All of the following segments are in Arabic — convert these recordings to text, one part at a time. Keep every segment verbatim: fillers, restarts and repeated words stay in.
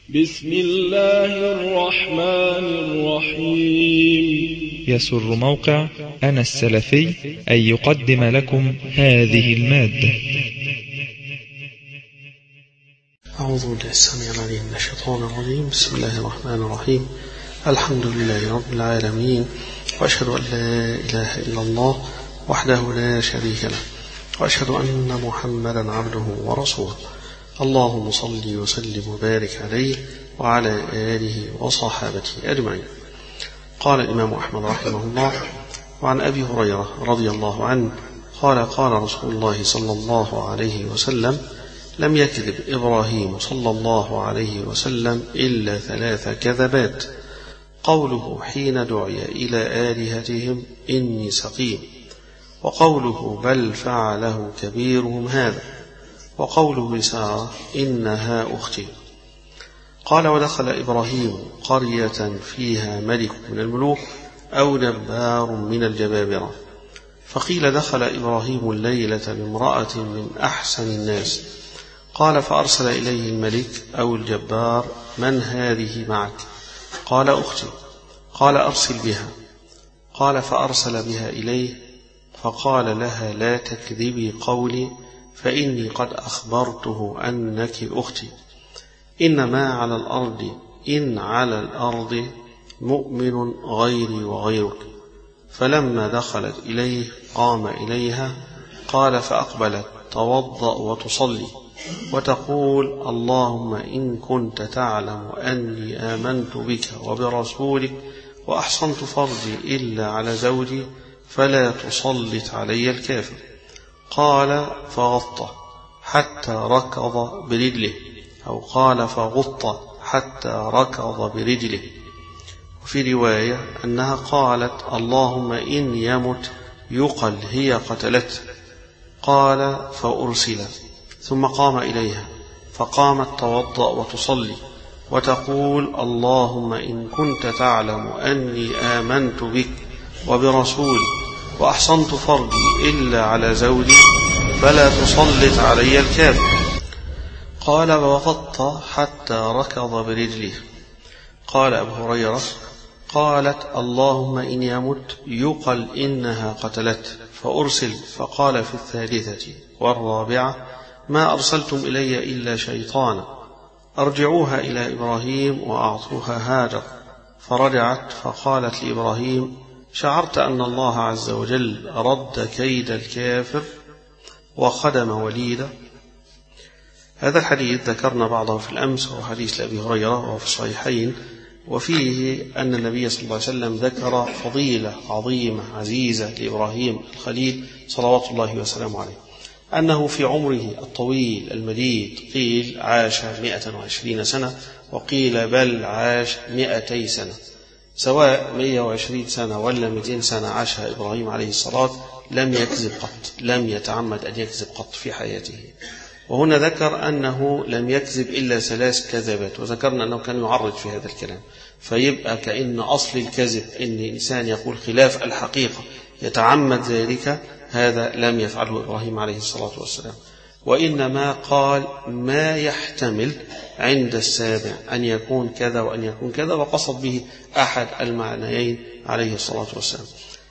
بسم الله الرحمن الرحيم. يسر موقع أنا السلفي أن يقدم لكم هذه المادة. أعوذ بالله السميع العليم من الشيطان الرجيم. بسم الله الرحمن الرحيم. الحمد لله رب العالمين، وأشهد أن لا إله إلا الله وحده لا شريك له، وأشهد أن محمدا عبده ورسوله. اللهم صل وسلم وبارك عليه وعلى آله وصحابته أجمعين. قال الإمام أحمد رحمه الله: وعن أبي هريرة رضي الله عنه قال: قال رسول الله صلى الله عليه وسلم: لم يكذب إبراهيم صلى الله عليه وسلم إلا ثلاث كذبات: قوله حين دعي إلى آلهتهم إني سقيم، وقوله بل فعله كبيرهم هذا، وقوله لسارة إنها أختي. قال: ودخل إبراهيم قرية فيها ملك من الملوك أو جبار من الجبابرة، فقيل دخل إبراهيم الليلة بامرأة من أحسن الناس. قال: فأرسل إليه الملك أو الجبار: من هذه معك؟ قال: أختي. قال: أرسل بها. قال: فأرسل بها إليه، فقال لها: لا تكذبي قولي، فإني قد أخبرته أنك أختي. إنما على الأرض إن على الأرض مؤمن غيري وغيرك. فلما دخلت إليه قام إليها. قال: فأقبلت توضأ وتصلي وتقول: اللهم إن كنت تعلم أني آمنت بك وبرسولك وأحصنت فرجي إلا على زوجي فلا تسلط علي الكافر. قال: فغط حتى ركض برجله، أو قال: فغط حتى ركض برجله. وفي رواية أنها قالت: اللهم إن يمت يقل هي قتلته. قال: فأرسل. ثم قام إليها، فقامت توضأ وتصلي وتقول: اللهم إن كنت تعلم أني آمنت بك وبرسولي وأحصنت فرجي إلا على زوجي فلا تسلط علي الكافر. قال: وغط حتى ركض برجله. قال أبو هريرة: قالت: اللهم إن يمت يقل إنها قتلت. فأرسل. فقال في الثالثة والرابعة: ما أرسلتم إلي إلا شيطانا، أرجعوها إلى إبراهيم وأعطوها هاجر. فرجعت فقالت لإبراهيم: شعرت أن الله عز وجل رد كيد الكافر وخدم وليدا. هذا الحديث ذكرنا بعضه في الأمس، وهو حديث لأبي هريرة وهو في الصحيحين، وفيه أن النبي صلى الله عليه وسلم ذكر فضيلة عظيمة عزيزة لإبراهيم الخليل صلوات الله وسلامه عليه، أنه في عمره الطويل المديد قيل عاش مئة وعشرين سنة، وقيل بل عاش مئتي سنة. سواء مئة وعشرين سنة ولا مئتين سنة عاشها إبراهيم عليه الصلاة لم يكذب قط، لم يتعمد أن يكذب قط في حياته. وهنا ذكر أنه لم يكذب إلا ثلاث كذبات، وذكرنا أنه كان يعرض في هذا الكلام، فيبقى كأن أصل الكذب أن إنسان يقول خلاف الحقيقة يتعمد ذلك، هذا لم يفعله إبراهيم عليه الصلاة والسلام، وإنما قال ما يحتمل عند السابع أن يكون كذا وأن يكون كذا، وقصد به أحد المعنيين عليه الصلاة والسلام.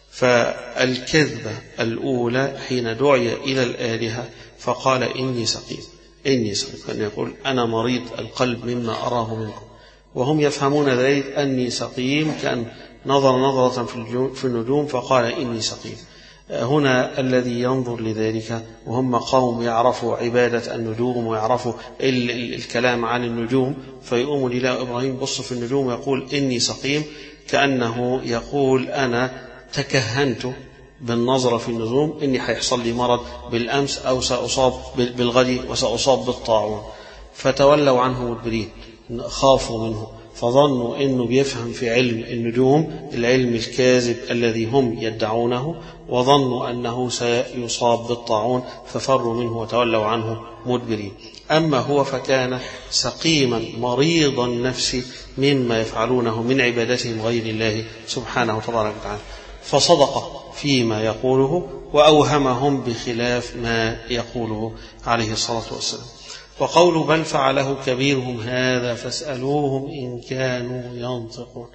فالكذبة الأولى حين دعي إلى الآلهة فقال: إني سقيم. إني سقيم كان يقول: أنا مريض القلب مما أراه منكم، وهم يفهمون ذلك أني سقيم كأن نظر نظرة في النجوم فقال: إني سقيم. هنا الذي ينظر لذلك وهم قوم يعرفوا عبادة النجوم ويعرفوا ال ال الكلام عن النجوم، فيقوم لله إبراهيم بص في النجوم ويقول: إني سقيم، كأنه يقول: أنا تكهنت بالنظرة في النجوم إني حيحصل لي مرض بالأمس، أو سأصاب بالغد وسأصاب بالطاعون. فتولوا عنه مدبرين، خافوا منه، فظنوا أنه بيفهم في علم النجوم العلم الكاذب الذي هم يدعونه، وظنوا أنه سيصاب بالطاعون ففروا منه وتولوا عنه مدبرين. أما هو فكان سقيما مريض النفس مما يفعلونه من عبادتهم غير الله سبحانه وتبارك وتعالى، فصدق فيما يقوله وأوهمهم بخلاف ما يقوله عليه الصلاة والسلام. وقوله بل فعله كبيرهم هذا فاسألوهم إن كانوا ينطقون.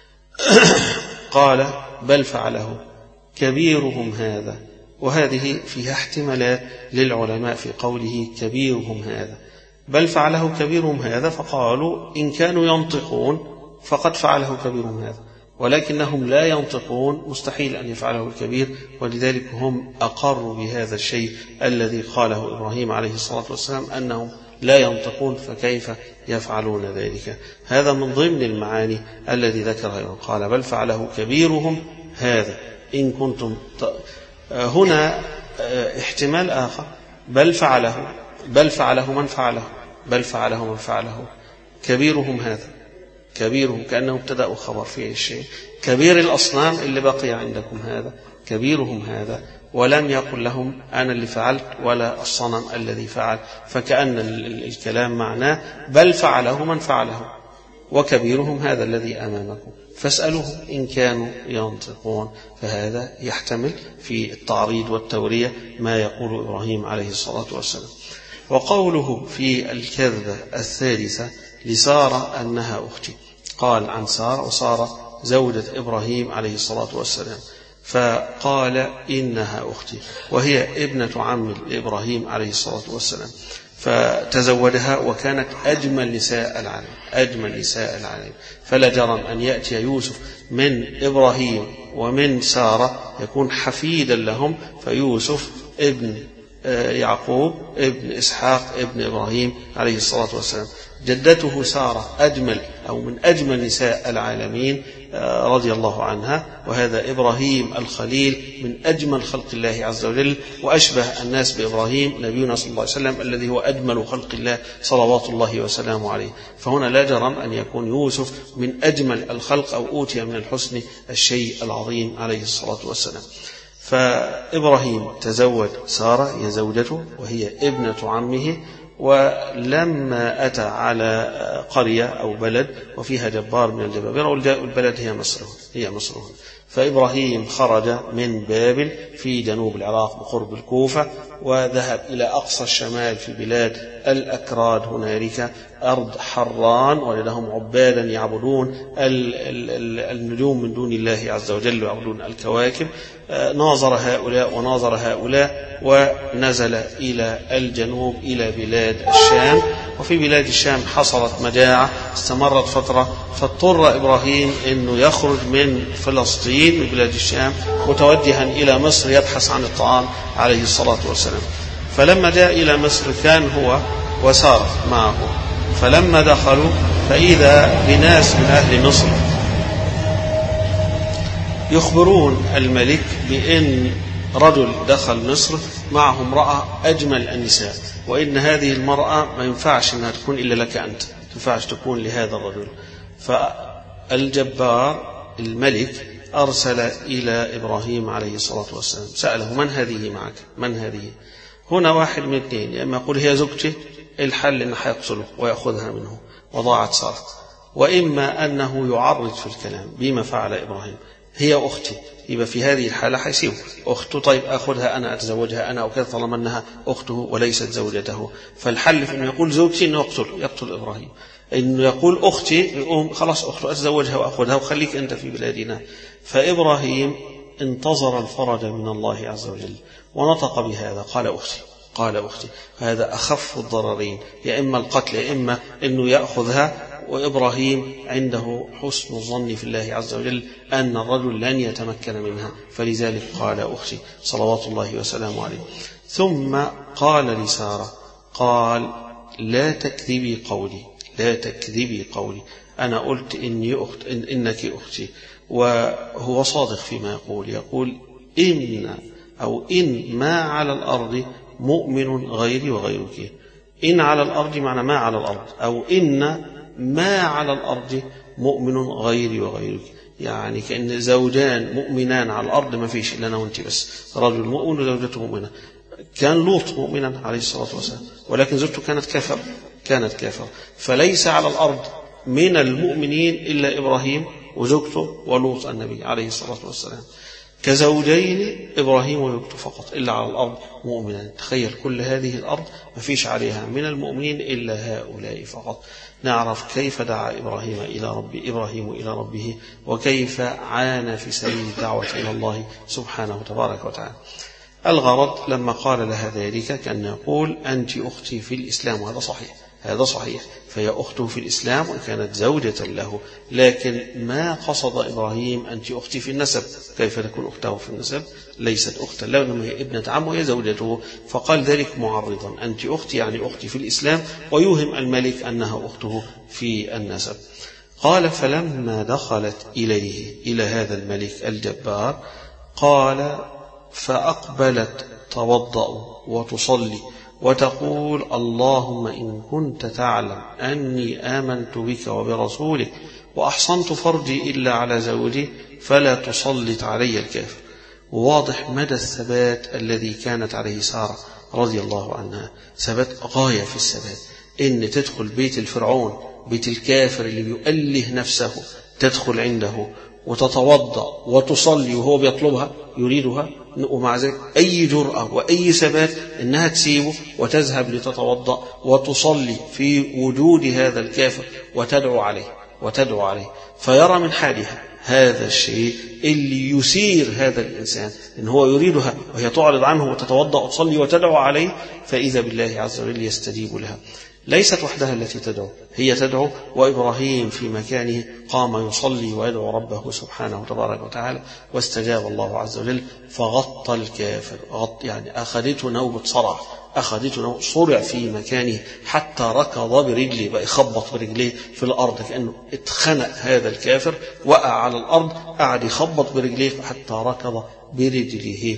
قال بل فعله كبيرهم هذا، وهذه فيها احتمالات للعلماء في قوله كبيرهم هذا. بل فعله كبيرهم هذا فقالوا إن كانوا ينطقون فقد فعله كبيرهم هذا، ولكنهم لا ينطقون مستحيل أن يفعله الكبير، ولذلك هم أقروا بهذا الشيء الذي قاله إبراهيم عليه الصلاة والسلام أنهم لا ينطقون، فكيف يفعلون ذلك؟ هذا من ضمن المعاني الذي ذكرها. قال بل فعله كبيرهم هذا إن كنتم ت... هنا احتمال آخر، بل فعله بل فعله من فعله بل فعله من فعله كبيرهم هذا، كبيرهم كأنه ابتدأ وخبر فيه الشيء، كبير الأصنام اللي بقي عندكم هذا كبيرهم هذا، ولم يقل لهم أنا اللي فعلت ولا الصنم الذي فعل، فكأن الكلام معناه بل فعله من فعله وكبيرهم هذا الذي أمامكم فاسألوهم إن كانوا ينطقون. فهذا يحتمل في التعريض والتورية ما يقول إبراهيم عليه الصلاة والسلام. وقوله في الكذبة الثالثة لسارة أنها أختي، قال عن سارة، وسارة زوجة إبراهيم عليه الصلاة والسلام، فقال إنها أختي، وهي ابنة عم إبراهيم عليه الصلاة والسلام، فتزوجها وكانت أجمل نساء العالم أجمل نساء العالم فلا جرم أن يأتي يوسف من إبراهيم ومن سارة يكون حفيدا لهم، فيوسف ابن يعقوب ابن إسحاق ابن إبراهيم عليه الصلاة والسلام. جدته سارة أجمل أو من أجمل نساء العالمين رضي الله عنها، وهذا إبراهيم الخليل من أجمل خلق الله عز وجل، وأشبه الناس بإبراهيم نبينا صلى الله عليه وسلم الذي هو أجمل خلق الله صلوات الله وسلامه عليه. فهنا لا جرم أن يكون يوسف من أجمل الخلق أو أوتي من الحسن الشيء العظيم عليه الصلاة والسلام. فإبراهيم تزوج سارة هي زوجته وهي ابنة عمه، ولما أتى على قرية أو بلد وفيها جبار من الجبابرة، والبلد هي مصر هي مصر فإبراهيم خرج من بابل في جنوب العراق بقرب الكوفة، وذهب إلى أقصى الشمال في بلاد الأكراد، هنالك أرض حران، وجدهم عبادا يعبدون النجوم من دون الله عز وجل ويعبدون الكواكب. ناظر هؤلاء وناظر هؤلاء ونزل إلى الجنوب إلى بلاد الشام، وفي بلاد الشام حصلت مجاعة استمرت فترة، فاضطر إبراهيم أنه يخرج من فلسطين من بلاد الشام متوجها إلى مصر يبحث عن الطعام عليه الصلاة والسلام. فلما جاء إلى مصر كان هو وسارة معه، فلما دخلوا فإذا بناس من أهل مصر يخبرون الملك بأن رجل دخل مصر معه امرأة أجمل النساء، وإن هذه المرأة ما ينفعش أنها تكون إلا لك أنت، ما ينفعش تكون لهذا الرجل. فالجبار الملك أرسل إلى إبراهيم عليه الصلاة والسلام سأله من هذه معك من هذه؟ هنا واحد من اثنين، يا إما يقول هي زوجتي، الحل أنه حيقتله ويأخذها منه وضاعت سارة، وإما أنه يعرض في الكلام بما فعل إبراهيم، هي أختي، يبقى في هذه الحالة حيسيب أخته، طيب أخذها أنا أتزوجها أنا وكذا طالما أنها أخته وليست زوجته. فالحل في أنه يقول زوجتي أنه يقتل يقتل إبراهيم، إنه يقول أختي يقوم خلاص أخته أتزوجها وأخذها وخليك أنت في بلادنا. فإبراهيم انتظر الفرج من الله عز وجل ونطق بهذا، قال أختي قال أختي هذا أخف الضررين، يا إما القتل يا إما أنه يأخذها. وإبراهيم عنده حسن الظن في الله عز وجل أن الرجل لن يتمكن منها، فلذلك قال أختي صلوات الله وسلامه عليه. ثم قال لسارة قال لا تكذبي قولي لا تكذبي قولي أنا قلت إني أخت إن إنك أختي. وهو صادق فيما يقول، يقول إن أو إن ما على الأرض مؤمن غيري وغيرك. إن على الأرض معنى ما على الأرض، أو إن ما على الأرض مؤمن غيري وغيرك، يعني كأن زوجان مؤمنان على الأرض ما فيش إلا أنا وأنت بس، رجل مؤمن وزوجته مؤمنة. كان لوط مؤمنا عليه الصلاة والسلام، ولكن زوجته كانت كافرة كانت كافرة فليس على الأرض من المؤمنين إلا إبراهيم وزوجته ولوط النبي عليه الصلاة والسلام. كزوجين إبراهيم ولوط فقط إلا على الأرض مؤمنا. تخيل كل هذه الأرض ما فيش عليها من المؤمنين إلا هؤلاء فقط. نعرف كيف دعا إبراهيم إلى ربي إبراهيم إلى ربه، وكيف عانى في سبيل الدعوة إلى الله سبحانه تبارك وتعالى. الغرض لما قال لها ذلك كان يقول أنت أختي في الإسلام، وهذا صحيح، هذا صحيح، فهي أخته في الإسلام وكانت زوجة له، لكن ما قصد إبراهيم أنت أختي في النسب. كيف تكون أخته في النسب؟ ليست أختا له، إنما هي ابنة عمه وهي زوجته، فقال ذلك معرضا، أنت أختي يعني أختي في الإسلام، ويوهم الملك أنها أخته في النسب. قال فلما دخلت إليه إلى هذا الملك الجبار قال فأقبلت توضأ وتصلي وتقول اللهم إن كنت تعلم أني آمنت بك وبرسولك وأحصنت فرجي إلا على زوجي فلا تسلط علي الكافر. واضح مدى الثبات الذي كانت عليه سارة رضي الله عنها، ثبات غاية في الثبات، إن تدخل بيت الفرعون، بيت الكافر اللي بيؤله نفسه، تدخل عنده وتتوضأ وتصلي وهو بيطلبها يريدها، ومع ذلك أي جرأة وأي ثبات إنها تسيبه وتذهب لتتوضأ وتصلي في وجود هذا الكافر وتدعو عليه وتدعو عليه فيرى من حالها هذا الشيء اللي يثير هذا الإنسان إن هو يريدها وهي تعرض عنه وتتوضأ وتصلي وتدعو عليه، فإذا بالله عز وجل يستجيب لها. ليست وحدها التي تدعو، هي تدعو، وإبراهيم في مكانه قام يصلي ويدعو ربه سبحانه تبارك وتعالى، واستجاب الله عز وجل فغطى الكافر، غط يعني أخذته نوبة صرع، أخذته نوبة صرع في مكانه حتى ركض برجله، بقى يخبط برجليه في الأرض كأنه اتخنق هذا الكافر، وقع على الأرض قعد يخبط برجليه حتى ركض برجله،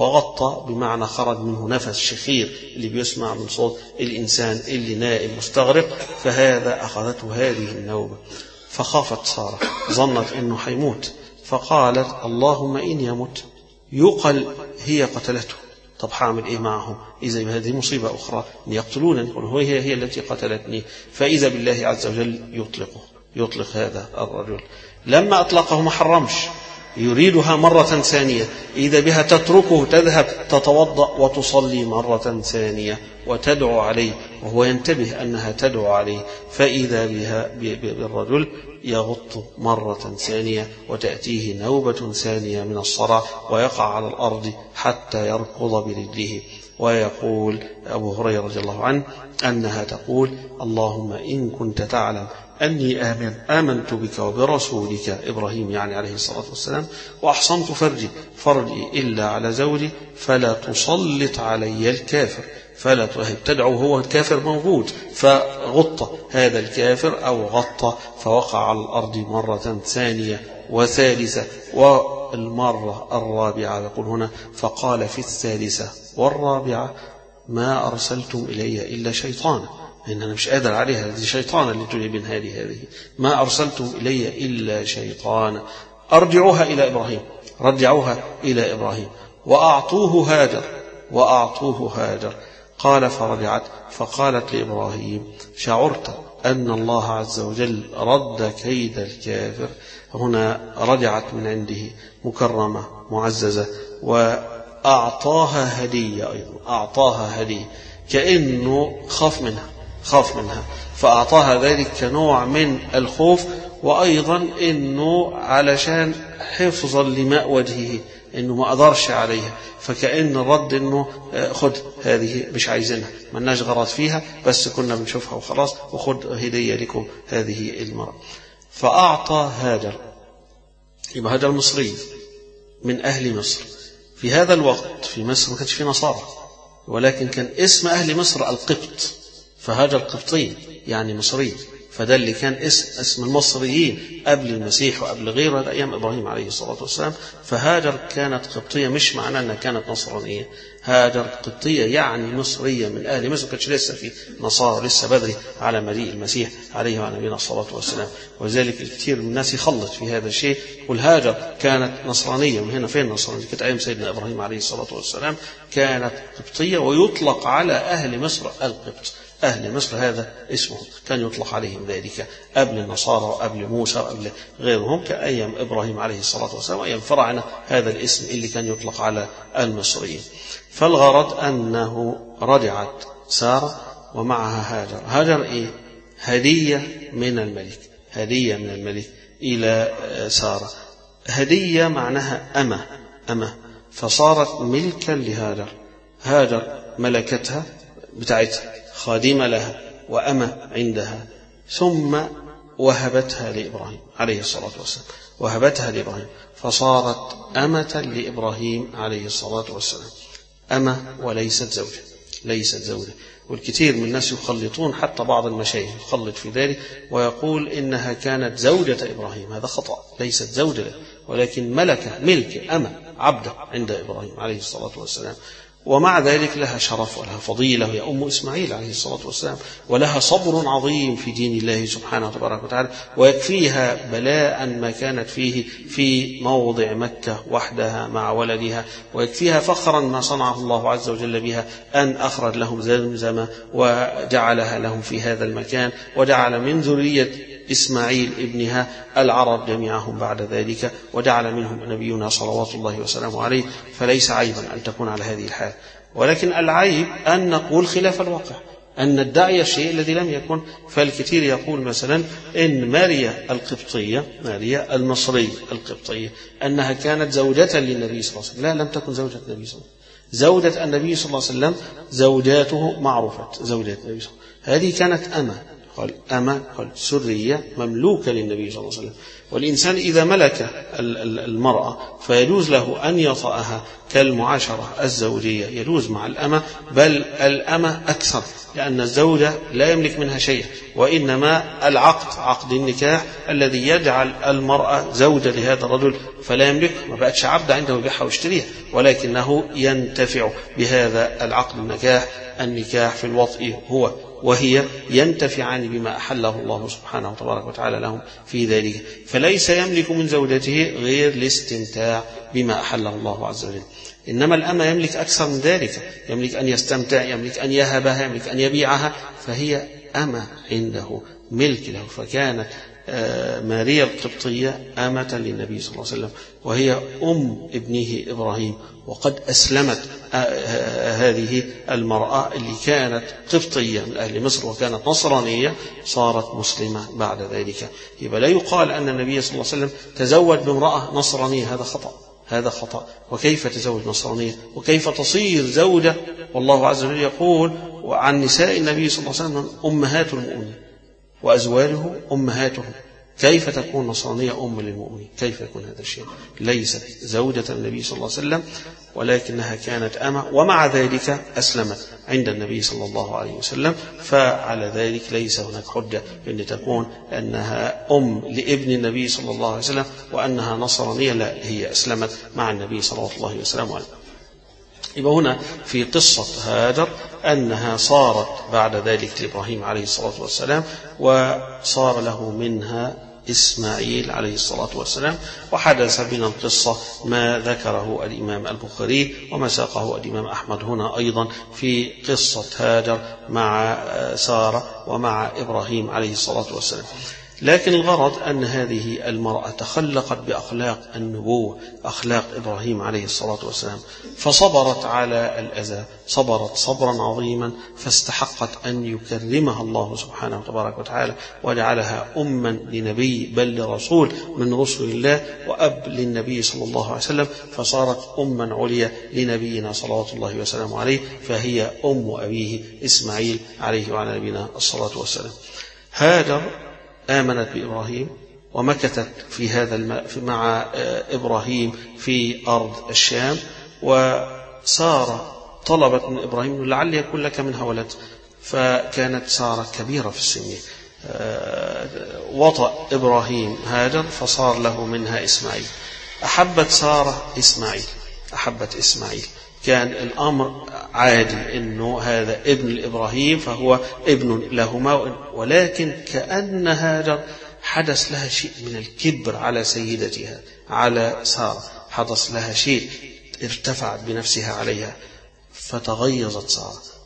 وغطى بمعنى خرج منه نفس شخير اللي بيسمع من صوت الإنسان اللي نائم مستغرق، فهذا أخذته هذه النوبة. فخافت سارة، ظنت أنه حيموت، فقالت اللهم إن يمت يقل هي قتلته، طب حاعمل إيه معه؟ إذا هذه مصيبة أخرى أن يقتلونني، هو هي هي التي قتلتني، فإذا بالله عز وجل يطلقه، يطلق هذا الرجل. لما أطلقه ما حرمش، يريدها مرة ثانية، إذا بها تتركه تذهب تتوضأ وتصلي مرة ثانية وتدعو عليه، وهو ينتبه أنها تدعو عليه، فإذا بها بالرجل يغط مرة ثانية وتأتيه نوبة ثانية من الصرع ويقع على الأرض حتى يركض برجله. ويقول أبو هريرة رضي الله عنه أنها تقول اللهم إن كنت تعلم أني آمن آمنت بك وبرسولك إبراهيم يعني عليه الصلاة والسلام وأحصنت فرجي فرجي إلا على زوجي فلا تسلط علي الكافر، فلا تدعو، هو الكافر موجود، فغط هذا الكافر أو غط فوقع على الأرض مرة ثانية وثالثة والمرة الرابعة. يقول هنا فقال في الثالثة والرابعة ما أرسلتم إلي إلا شيطانا، إن أنا مش قادر عليها، هذه شيطان اللي تجي بين هذه هذه ما أرسلتم إلي إلا شيطان، أرجعوها إلى إبراهيم، رجعوها إلى إبراهيم وأعطوه هاجر وأعطوه هاجر. قال فرجعت فقالت لإبراهيم شعرت أن الله عز وجل رد كيد الكافر. هنا رجعت من عنده مكرمة معززة وأعطاها هدية، أيضا أعطاها هدية كأنه خاف منها خاف منها فأعطاها ذلك كنوع من الخوف، وأيضا إنه علشان حفظا لماء وجهه إنه ما أقدرش عليها، فكأن الرد إنه خد هذه مش عايزينها ملناش غرض فيها بس كنا بنشوفها وخلاص، وخد هدية لكم هذه المرأة. فأعطى هاجر، يبقى هاجر مصري من أهل مصر. في هذا الوقت في مصر ما كانش في نصارى، ولكن كان اسم أهل مصر القبط، فهاجر قبطي يعني مصري، فده اللي كان اسم اسم المصريين قبل المسيح وقبل غيره أيام إبراهيم عليه الصلاة والسلام. فهاجر كانت قبطية، مش معناه أنها كانت نصرانية، هاجر قبطية يعني مصرية من أهل مصر، كانش لسه في نصارى، لسه بدري على مجيء المسيح عليه وعلى نبينا الصلاة والسلام. وذلك الكثير من الناس يخلط في هذا الشيء، والهاجر كانت نصرانية، من هنا فين النصرانية؟ كانت أيام سيدنا إبراهيم عليه الصلاة والسلام كانت قبطية، ويطلق على أهل مصر القبط، أهل مصر هذا اسمهم، كان يطلق عليهم ذلك قبل النصارى وقبل موسى وقبل غيرهم كأيام إبراهيم عليه الصلاة والسلام وأيام فرعنا، هذا الاسم اللي كان يطلق على المصريين. فالغرض أنه رجعت سارة ومعها هاجر. هاجر إيه؟ هدية من الملك، هدية من الملك إلى سارة. هدية معناها أمة، أمة، فصارت ملكا لهاجر. هاجر ملكتها بتاعتها، خادمة لها وأمة عندها، ثم وهبتها لإبراهيم عليه الصلاة والسلام، وهبتها لإبراهيم فصارت أمة لإبراهيم عليه الصلاة والسلام، أمة وليست زوجة، ليست زوجة. والكثير من الناس يخلطون، حتى بعض المشايخ يخلط في ذلك ويقول إنها كانت زوجة إبراهيم، هذا خطأ، ليست زوجة له، ولكن ملكة، ملك، أمة، عبدة عند إبراهيم عليه الصلاة والسلام. ومع ذلك لها شرف ولها فضيلة، هي أم إسماعيل عليه الصلاة والسلام، ولها صبر عظيم في دين الله سبحانه وتبارك وتعالى، ويكفيها بلاء ما كانت فيه في موضع مكة وحدها مع ولدها، ويكفيها فخرا ما صنعه الله عز وجل بها أن أخرج لهم زمزم وجعلها لهم في هذا المكان، وجعل من ذرية إسماعيل ابنها العرب جميعهم بعد ذلك، وجعل منهم نبينا صلوات الله وسلامه عليه. فليس عيبا أن تكون على هذه الحال، ولكن العيب أن نقول خلاف الواقع، أن ندعي الشيء الذي لم يكن. فالكثير يقول مثلا إن ماريا القبطية، ماريا المصرية القبطية، أنها كانت زوجة للنبي صلى الله عليه وسلم. لا، لم تكن زوجة النبي صلى الله عليه وسلم. زوجة النبي صلى الله عليه وسلم زوجاته معروفة، زوجات النبي صلى الله عليه وسلم، هذه كانت أمة، قال أمة، قال سرية مملوكة للنبي صلى الله عليه وسلم. والإنسان إذا ملك المرأة فيجوز له أن يطأها كالمعاشرة الزوجية، يجوز مع الأمة، بل الأمة أكثر، لأن الزوجة لا يملك منها شيء، وإنما العقد، عقد النكاح الذي يجعل المرأة زوجة لهذا الرجل، فلا يملك، ما بقتش عبد عنده يبيعها ويشتريها، ولكنه ينتفع بهذا العقد النكاح، النكاح في الوطء هو وهي ينتفعان بما أحله الله سبحانه وتبارك وتعالى لهم في ذلك. فليس يملك من زوجته غير الاستمتاع بما أحله الله عز وجل، إنما الأمة يملك أكثر من ذلك، يملك أن يستمتع، يملك أن يهبها، يملك أن يبيعها، فهي أمة عنده، ملك له. فكانت ماريا القبطية أمة للنبي صلى الله عليه وسلم، وهي أم ابنه إبراهيم، وقد أسلمت هذه المرأة اللي كانت قبطية من أهل مصر وكانت نصرانية، صارت مسلمة بعد ذلك. يبقى لا يقال أن النبي صلى الله عليه وسلم تزوج بامرأة نصرانية، هذا خطأ، هذا خطأ. وكيف تزوج نصرانية؟ وكيف تصير زوجة؟ والله عز وجل يقول عن نساء النبي صلى الله عليه وسلم أمهات المؤمنين وأزواجه أمهاتهم. كيف تكون نصرانية أم للمؤمنين؟ كيف يكون هذا الشيء؟ ليست زوجة النبي صلى الله عليه وسلم، ولكنها كانت أمة، ومع ذلك أسلمت عند النبي صلى الله عليه وسلم. فعلى ذلك ليس هناك حجة أن تكون أنها أم لابن النبي صلى الله عليه وسلم وأنها نصرانية، لا، هي أسلمت مع النبي صلى الله عليه وسلم. يبقى هنا في قصة هاجر أنها صارت بعد ذلك لإبراهيم عليه الصلاة والسلام، وصار له منها إسماعيل عليه الصلاة والسلام. وحدث من القصة ما ذكره الإمام البخاري وما ساقه الإمام أحمد هنا أيضا في قصة هاجر مع سارة ومع إبراهيم عليه الصلاة والسلام. لكن الغرض أن هذه المرأة تخلقت بأخلاق النبوة، أخلاق إبراهيم عليه الصلاة والسلام، فصبرت على الأذى، صبرت صبرا عظيما، فاستحقت أن يكرمها الله سبحانه وتبارك وتعالى وجعلها أما لنبي بل لرسول من رسل الله، وأب للنبي صلى الله عليه وسلم، فصارت أما عليا لنبينا صلوات الله وسلامه عليه، فهي أم أبيه إسماعيل عليه وعلى نبينا الصلاة والسلام. هاجر آمنت بإبراهيم ومكثت في هذا الم... مع إبراهيم في أرض الشام، وسارة طلبت من إبراهيم لعل يكون لك منها ولد، فكانت سارة كبيرة في السن، وطأ إبراهيم هاجر فصار له منها إسماعيل. أحبت سارة إسماعيل، أحبت إسماعيل، كان الأمر عادي أنه هذا ابن لإبراهيم فهو ابن لهما، ولكن كأن هاجر حدث لها شيء من الكبر على سيدتها، على سارة، حدث لها شيء ارتفعت بنفسها عليها، فتغيظت سارة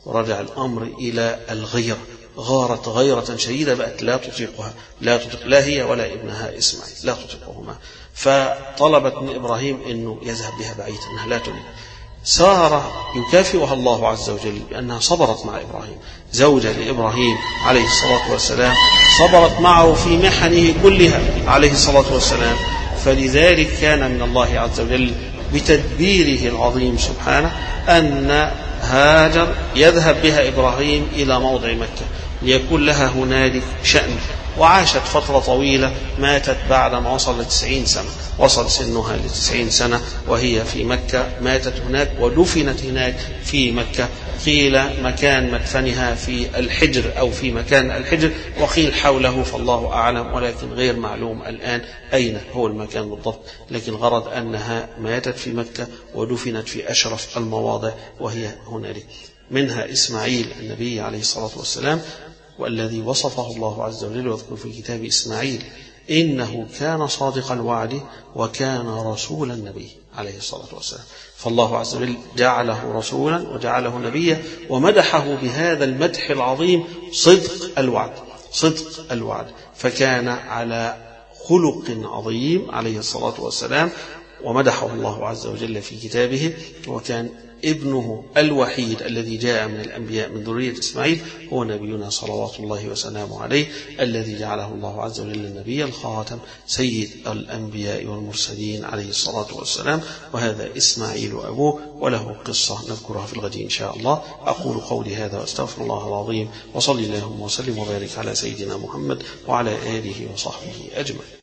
ورجع الأمر إلى الغيرة، غارت غيرة شديدة بقت لا تطيقها، لا تطيق لا هي ولا ابنها إسماعيل، لا تطيقهما، فطلبت من إبراهيم أنه يذهب بها بعيدا، أنها لا تريد. سارة يكافئها الله عز وجل بأنها صبرت مع إبراهيم، زوجة لإبراهيم عليه الصلاة والسلام، صبرت معه في محنه كلها عليه الصلاة والسلام. فلذلك كان من الله عز وجل بتدبيره العظيم سبحانه أن هاجر يذهب بها إبراهيم إلى موضع مكة ليكون لها هنالك شأن. وعاشت فترة طويلة، ماتت بعد ما وصل تسعين سنة، وصل سنها لتسعين سنة وهي في مكة، ماتت هناك ودفنت هناك في مكة. قيل مكان مدفنها في الحجر أو في مكان الحجر، وقيل حوله، فالله أعلم، ولكن غير معلوم الآن أين هو المكان بالضبط، لكن غرض أنها ماتت في مكة ودفنت في أشرف المواضع وهي هنالك. منها إسماعيل النبي عليه الصلاة والسلام، والذي وصفه الله عز وجل وذكر في كتاب إسماعيل إنه كان صادق الوعد وكان رسول النبي عليه الصلاة والسلام. فالله عز وجل جعله رسولا وجعله نبيا ومدحه بهذا المدح العظيم، صدق الوعد، صدق الوعد، فكان على خلق عظيم عليه الصلاة والسلام، ومدحه الله عز وجل في كتابه. وكان ابنه الوحيد الذي جاء من الأنبياء من ذرية إسماعيل هو نبينا صلوات الله وسلامه عليه، الذي جعله الله عز وجل النبي الخاتم سيد الأنبياء والمرسلين عليه الصلاة والسلام. وهذا إسماعيل أبوه، وله قصة نذكرها في الغد إن شاء الله. أقول قولي هذا وأستغفر الله العظيم، وصلي اللهم وسلم وبارك على سيدنا محمد وعلى آله وصحبه أجمعين.